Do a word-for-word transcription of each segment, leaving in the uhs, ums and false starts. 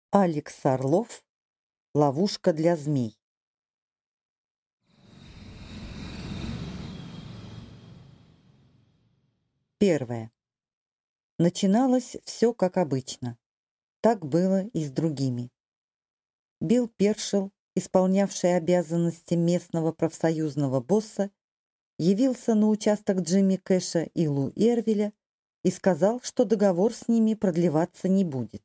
Алекс Орлов. Ловушка для змей. Первое. Начиналось все как обычно. Так было и с другими. Билл Першел, исполнявший обязанности местного профсоюзного босса, явился на участок Джимми Кэша и Лу Эрвиля и сказал, что договор с ними продлеваться не будет.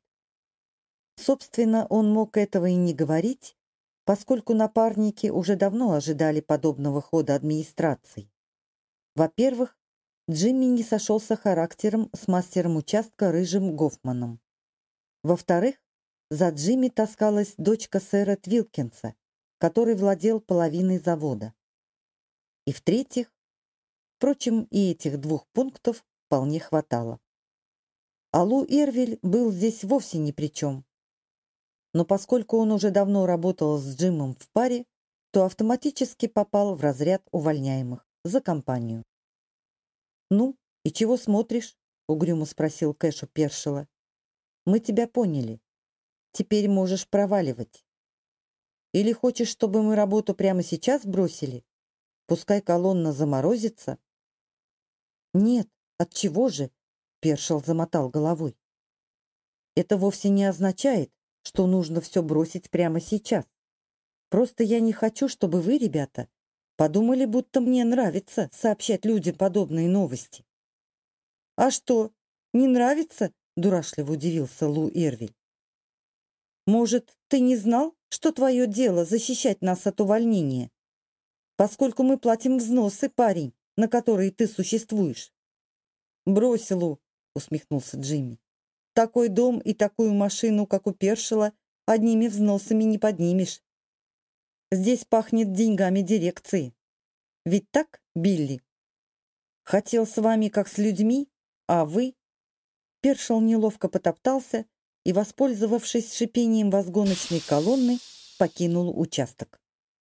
Собственно, он мог этого и не говорить, поскольку напарники уже давно ожидали подобного хода администрации. Во-первых, Джимми не сошелся характером с мастером участка Рыжим Гофманом. Во-вторых, за Джимми таскалась дочка сэра Твилкинса, который владел половиной завода. И в-третьих, впрочем, и этих двух пунктов вполне хватало. А Лу Эрвиль был здесь вовсе ни при чем. Но поскольку он уже давно работал с Джимом в паре, то автоматически попал в разряд увольняемых за компанию. «Ну, и чего смотришь?» — угрюмо спросил Кэш у Першела. «Мы тебя поняли. Теперь можешь проваливать. Или хочешь, чтобы мы работу прямо сейчас бросили? Пускай колонна заморозится?» «Нет, отчего же?» — Першел замотал головой. «Это вовсе не означает, что нужно все бросить прямо сейчас. Просто я не хочу, чтобы вы, ребята, подумали, будто мне нравится сообщать людям подобные новости». «А что, не нравится?» — дурашливо удивился Лу Эрвиль. «Может, ты не знал, что твое дело защищать нас от увольнения? Поскольку мы платим взносы, парень, на которые ты существуешь». «Брось, Лу», — усмехнулся Джимми. «Такой дом и такую машину, как у Першела, одними взносами не поднимешь. Здесь пахнет деньгами дирекции. Ведь так, Билли? Хотел с вами как с людьми, а вы...» Першел неловко потоптался и, воспользовавшись шипением возгоночной колонны, покинул участок.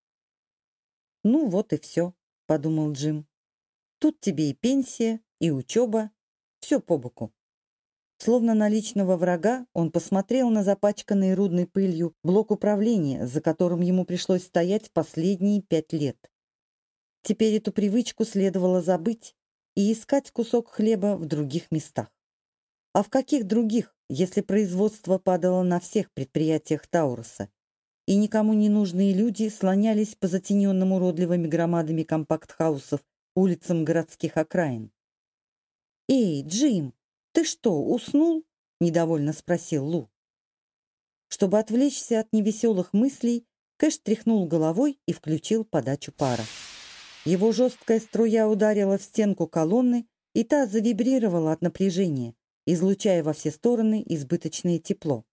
«Ну вот и все», — подумал Джим. «Тут тебе и пенсия, и учеба, все по боку». Словно на личного врага, он посмотрел на запачканный рудной пылью блок управления, за которым ему пришлось стоять последние пять лет. Теперь эту привычку следовало забыть и искать кусок хлеба в других местах. А в каких других, если производство падало на всех предприятиях Тауруса, и никому не нужные люди слонялись по затененным уродливыми громадами компакт-хаусов улицам городских окраин? «Эй, Джим, ты что, уснул?» — недовольно спросил Лу. Чтобы отвлечься от невеселых мыслей, Кэш тряхнул головой и включил подачу пара. Его жесткая струя ударила в стенку колонны, и та завибрировала от напряжения, излучая во все стороны избыточное тепло.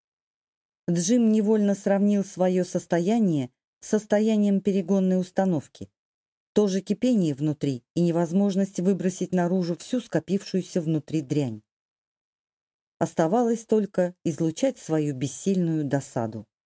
Джим невольно сравнил свое состояние с состоянием перегонной установки. То же кипение внутри и невозможность выбросить наружу всю скопившуюся внутри дрянь. Оставалось только излучать свою бессильную досаду.